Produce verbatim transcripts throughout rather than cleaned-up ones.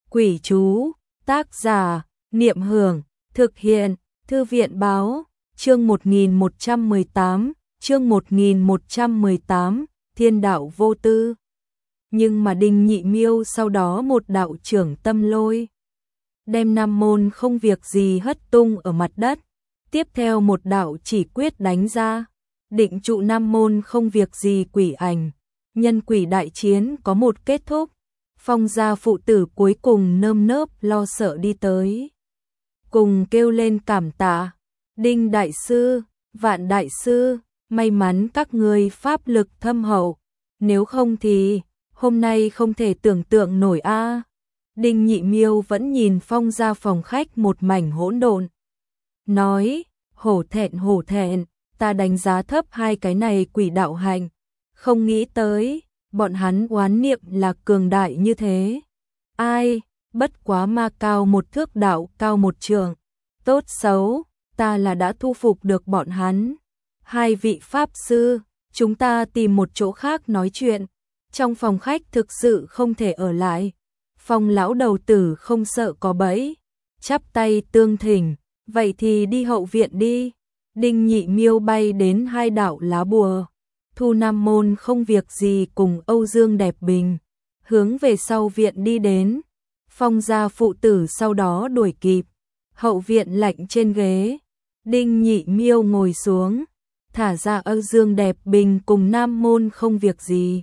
Quỷ chú, tác giả, Niệm Hưởng, thực hiện, Thư viện báo, chương một nghìn một trăm mười tám, chương một nghìn một trăm mười tám, Thiên đạo vô tư. Nhưng mà Đinh Nhị Miêu sau đó một đạo trưởng tâm lôi, đem Nam môn không việc gì hất tung ở mặt đất, tiếp theo một đạo chỉ quyết đánh ra, định trụ Nam môn không việc gì quỷ ảnh, nhân quỷ đại chiến có một kết thúc. Phong gia phụ tử cuối cùng nơm nớp lo sợ đi tới, cùng kêu lên cảm tạ, Đinh đại sư, Vạn đại sư, may mắn các ngươi pháp lực thâm hậu, nếu không thì hôm nay không thể tưởng tượng nổi a. À. Đinh Nhị Miêu vẫn nhìn Phong gia phòng khách một mảnh hỗn độn, nói, hổ thẹn hổ thẹn, ta đánh giá thấp hai cái này quỷ đạo hành, không nghĩ tới bọn hắn oán niệm là cường đại như thế. Ai, bất quá ma cao một thước đạo cao một trường, tốt xấu, ta là đã thu phục được bọn hắn. Hai vị pháp sư, chúng ta tìm một chỗ khác nói chuyện, trong phòng khách thực sự không thể ở lại. Phong lão đầu tử không sợ có bẫy, chắp tay tương thỉnh, vậy thì đi hậu viện đi. Đinh Nhị Miêu bay đến hai đạo lá bùa, Thu Nam môn không việc gì cùng Âu Dương Đẹp Bình, hướng về sau viện đi đến. Phong gia phụ tử sau đó đuổi kịp, hậu viện lạnh trên ghế, Đinh Nhị Miêu ngồi xuống, thả ra Âu Dương Đẹp Bình cùng Nam môn không việc gì.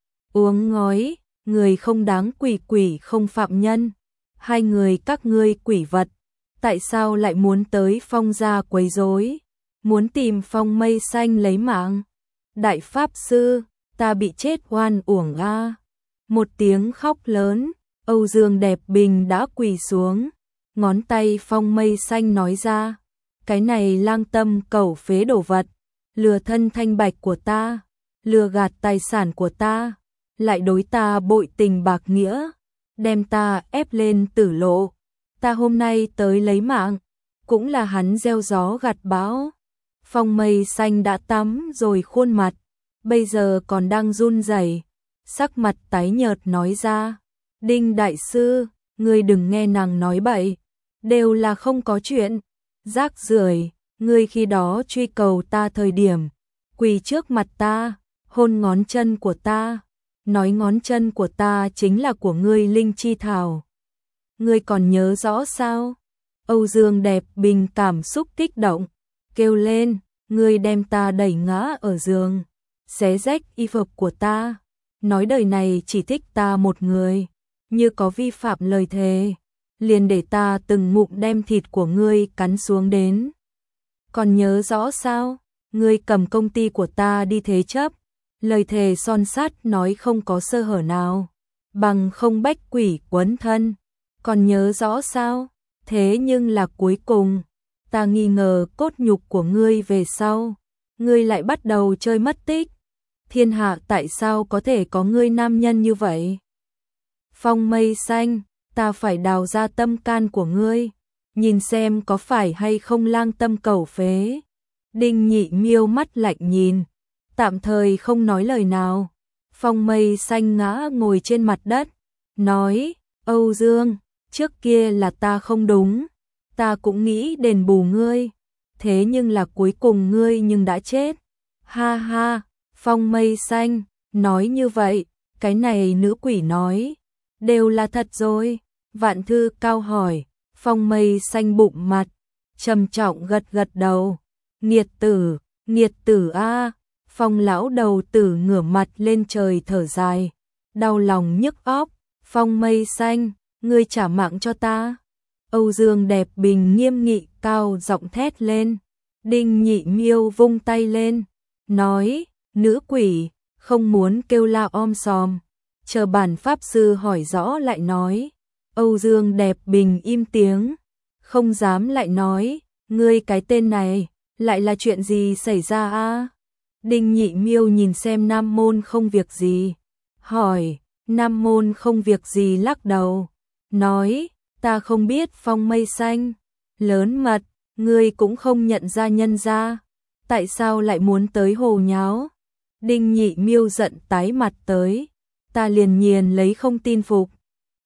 Uống ngói, người không đáng quỷ quỷ không phạm nhân, hai người các ngươi quỷ vật, tại sao lại muốn tới Phong gia quấy rối, muốn tìm Phong Mây Xanh lấy mạng? Đại pháp sư, ta bị chết oan uổng a. À. Một tiếng khóc lớn, Âu Dương Đẹp Bình đã quỳ xuống, ngón tay Phong Mây Xanh nói ra, cái này lang tâm cẩu phế đồ vật, lừa thân thanh bạch của ta, lừa gạt tài sản của ta, lại đối ta bội tình bạc nghĩa, đem ta ép lên tử lộ, ta hôm nay tới lấy mạng, cũng là hắn gieo gió gặt bão. Phong Mây Xanh đã tắm rồi khuôn mặt, bây giờ còn đang run rẩy, sắc mặt tái nhợt nói ra, Đinh đại sư, ngươi đừng nghe nàng nói bậy, đều là không có chuyện, rác rưởi, ngươi khi đó truy cầu ta thời điểm, quỳ trước mặt ta, hôn ngón chân của ta, nói ngón chân của ta chính là của ngươi linh chi thảo. Ngươi còn nhớ rõ sao? Âu Dương Đẹp Bình cảm xúc kích động, kêu lên, ngươi đem ta đẩy ngã ở giường, xé rách y phục của ta, nói đời này chỉ thích ta một người, như có vi phạm lời thề, liền để ta từng ngụm đem thịt của ngươi cắn xuống đến. Còn nhớ rõ sao? Ngươi cầm công ty của ta đi thế chấp, lời thề son sắt nói không có sơ hở nào, bằng không bách quỷ quấn thân. Còn nhớ rõ sao? Thế nhưng là cuối cùng, ta nghi ngờ cốt nhục của ngươi về sau, ngươi lại bắt đầu chơi mất tích. Thiên hạ tại sao có thể có ngươi nam nhân như vậy? Phong Mây Xanh, ta phải đào ra tâm can của ngươi, nhìn xem có phải hay không lang tâm cẩu phế. Đinh Nhị Miêu mắt lạnh nhìn, tạm thời không nói lời nào. Phong Mây Xanh ngã ngồi trên mặt đất, nói, Âu Dương, trước kia là ta không đúng, ta cũng nghĩ đền bù ngươi, thế nhưng là cuối cùng ngươi nhưng đã chết. Ha ha, Phong Mây Xanh, nói như vậy, cái này nữ quỷ nói, đều là thật rồi. Vạn Thư Cao hỏi, Phong Mây Xanh bụng mặt, trầm trọng gật gật đầu, nghiệt tử, nghiệt tử a. Phong lão đầu tử ngửa mặt lên trời thở dài, đau lòng nhức óc, Phong Mây Xanh, ngươi trả mạng cho ta. Âu Dương Đẹp Bình nghiêm nghị cao giọng thét lên, Đinh Nhị Miêu vung tay lên, nói, nữ quỷ, không muốn kêu la om sòm, chờ bản pháp sư hỏi rõ lại nói. Âu Dương Đẹp Bình im tiếng, không dám lại nói, ngươi cái tên này, lại là chuyện gì xảy ra a? Đinh Nhị Miêu nhìn xem Nam môn không việc gì, hỏi, Nam môn không việc gì lắc đầu, nói, ta không biết. Phong Mây Xanh, lớn mật, ngươi cũng không nhận ra nhân ra, tại sao lại muốn tới hồ nháo? Đinh Nhị Miêu giận tái mặt tới, ta liền nhiên lấy không tin phục.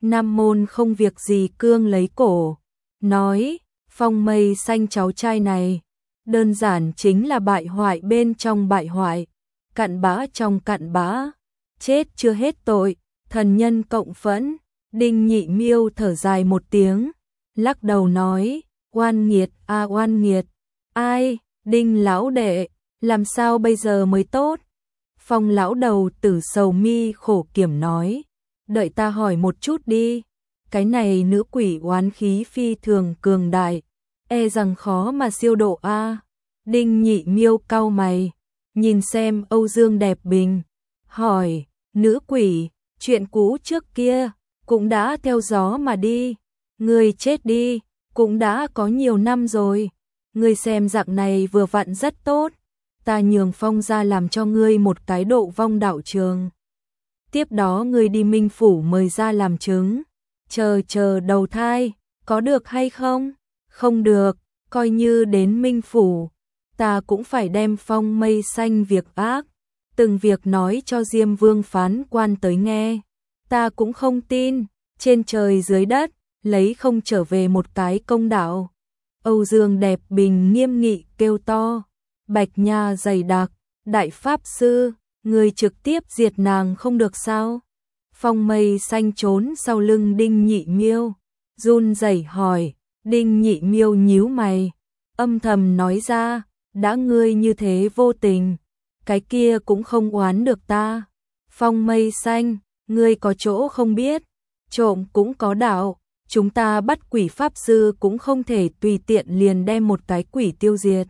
Nam Môn không việc gì cương lấy cổ, nói, Phong Mây Xanh cháu trai này, đơn giản chính là bại hoại bên trong bại hoại, cặn bã trong cặn bã, chết chưa hết tội, thần nhân cộng phẫn. Đinh Nhị Miêu thở dài một tiếng, lắc đầu nói, oan nghiệt a à, oan nghiệt, ai, Đinh lão đệ, làm sao bây giờ mới tốt? Phong lão đầu tử sầu mi khổ kiểm nói, đợi ta hỏi một chút đi, cái này nữ quỷ oán khí phi thường cường đại, e rằng khó mà siêu độ a. À. Đinh Nhị Miêu cau mày, nhìn xem Âu Dương Đẹp Bình, hỏi, nữ quỷ, chuyện cũ trước kia cũng đã theo gió mà đi, người chết đi, cũng đã có nhiều năm rồi, người xem dạng này vừa vặn rất tốt, ta nhường Phong ra làm cho ngươi một cái độ vong đạo trường. Tiếp đó ngươi đi Minh Phủ mời ra làm chứng, chờ chờ đầu thai, có được hay không? Không được, coi như đến Minh Phủ, ta cũng phải đem Phong Mây Xanh việc ác, từng việc nói cho Diêm Vương phán quan tới nghe. Ta cũng không tin, trên trời dưới đất, lấy không trở về một cái công đạo. Âu Dương Đẹp Bình nghiêm nghị kêu to, Bạch Nha dày đặc, đại pháp sư, người trực tiếp diệt nàng không được sao? Phong Mây Xanh trốn sau lưng Đinh Nhị Miêu, run rẩy hỏi. Đinh Nhị Miêu nhíu mày, âm thầm nói ra, đã ngươi như thế vô tình, cái kia cũng không oán được ta. Phong Mây Xanh, ngươi có chỗ không biết, trộm cũng có đạo, chúng ta bắt quỷ pháp sư cũng không thể tùy tiện liền đem một cái quỷ tiêu diệt.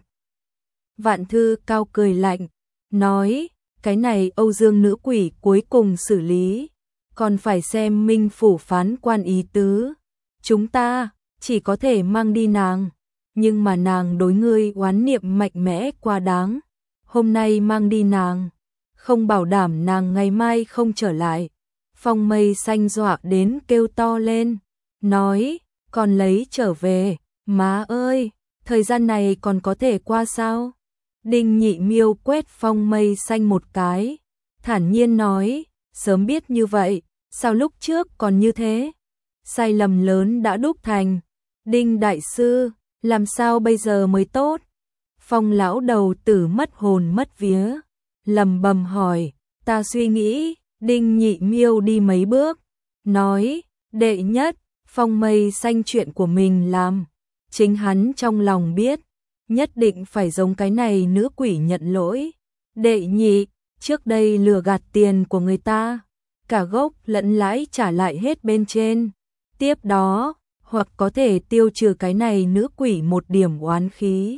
Vạn Thư Cao cười lạnh, nói, cái này Âu Dương nữ quỷ cuối cùng xử lý, còn phải xem Minh Phủ phán quan ý tứ. Chúng ta chỉ có thể mang đi nàng, nhưng mà nàng đối ngươi oán niệm mạnh mẽ quá đáng. Hôm nay mang đi nàng, không bảo đảm nàng ngày mai không trở lại. Phong Mây Xanh dọa đến kêu to lên, nói, còn lấy trở về, má ơi, thời gian này còn có thể qua sao? Đinh Nhị Miêu quét Phong Mây Xanh một cái, thản nhiên nói, sớm biết như vậy, sao lúc trước còn như thế? Sai lầm lớn đã đúc thành. Đinh đại sư, làm sao bây giờ mới tốt? Phong lão đầu tử mất hồn mất vía, lầm bầm hỏi, ta suy nghĩ. Đinh Nhị Miêu đi mấy bước, nói, đệ nhất, Phong Mây Xanh chuyện của mình làm, chính hắn trong lòng biết, nhất định phải giống cái này nữ quỷ nhận lỗi. Đệ nhị, trước đây lừa gạt tiền của người ta, cả gốc lẫn lãi trả lại hết bên trên. Tiếp đó, hoặc có thể tiêu trừ cái này nữ quỷ một điểm oán khí.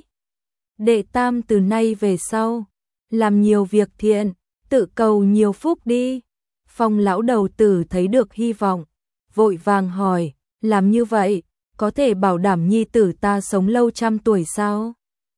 Đệ tam, từ nay về sau, làm nhiều việc thiện, tự cầu nhiều phúc đi. Phong lão đầu tử thấy được hy vọng, vội vàng hỏi, làm như vậy, có thể bảo đảm nhi tử ta sống lâu trăm tuổi sao?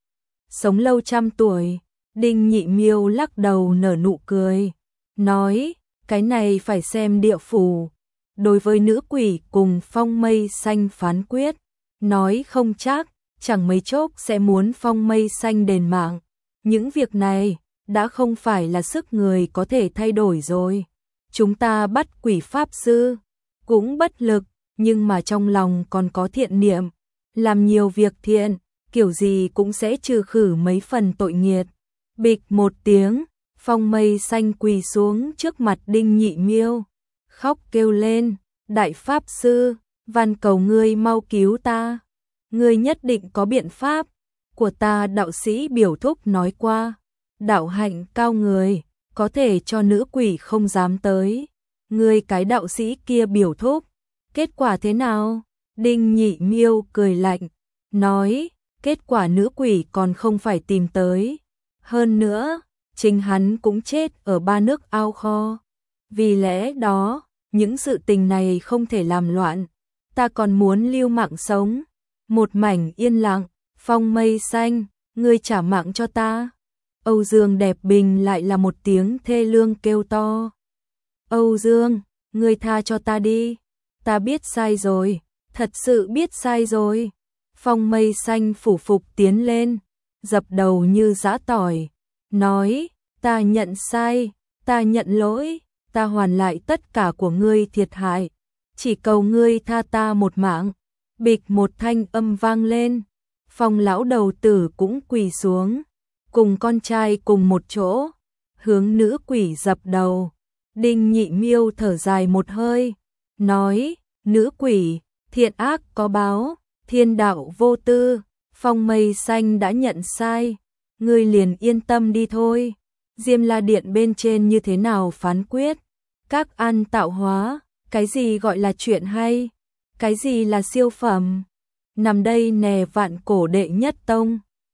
Sống lâu trăm tuổi, Đinh Nhị Miêu lắc đầu nở nụ cười, nói, cái này phải xem địa phủ. Đối với nữ quỷ cùng Phong Mây Xanh phán quyết, nói không chắc, chẳng mấy chốc sẽ muốn Phong Mây Xanh đền mạng. Những việc này, đã không phải là sức người có thể thay đổi rồi. Chúng ta bắt quỷ pháp sư, cũng bất lực, nhưng mà trong lòng còn có thiện niệm, làm nhiều việc thiện, kiểu gì cũng sẽ trừ khử mấy phần tội nghiệt. Bịch một tiếng, Phong Mây Xanh quỳ xuống trước mặt Đinh Nhị Miêu, khóc kêu lên, đại pháp sư, van cầu ngươi mau cứu ta, ngươi nhất định có biện pháp, của ta đạo sĩ biểu thúc nói qua, đạo hạnh cao người, có thể cho nữ quỷ không dám tới, ngươi cái đạo sĩ kia biểu thúc, kết quả thế nào? Đinh Nhị Miêu cười lạnh, nói, kết quả nữ quỷ còn không phải tìm tới, hơn nữa, chính hắn cũng chết ở ba nước ao kho, vì lẽ đó, những sự tình này không thể làm loạn, ta còn muốn lưu mạng sống. Một mảnh yên lặng, Phong Mây Xanh, ngươi trả mạng cho ta. Âu Dương Đẹp Bình lại là một tiếng thê lương kêu to. Âu Dương, ngươi tha cho ta đi, ta biết sai rồi, thật sự biết sai rồi. Phong Mây Xanh phủ phục tiến lên, dập đầu như giã tỏi, nói, ta nhận sai, ta nhận lỗi, ta hoàn lại tất cả của ngươi thiệt hại, chỉ cầu ngươi tha ta một mạng. Bịch một thanh âm vang lên, Phong lão đầu tử cũng quỳ xuống, cùng con trai cùng một chỗ, hướng nữ quỷ dập đầu. Đinh Nhị Miêu thở dài một hơi, nói, nữ quỷ, thiện ác có báo, thiên đạo vô tư, Phong Mây Xanh đã nhận sai, ngươi liền yên tâm đi thôi. Diêm La Điện bên trên như thế nào phán quyết? Các ăn tạo hóa, cái gì gọi là chuyện hay? Cái gì là siêu phẩm? Nằm đây nè vạn cổ đệ nhất tông.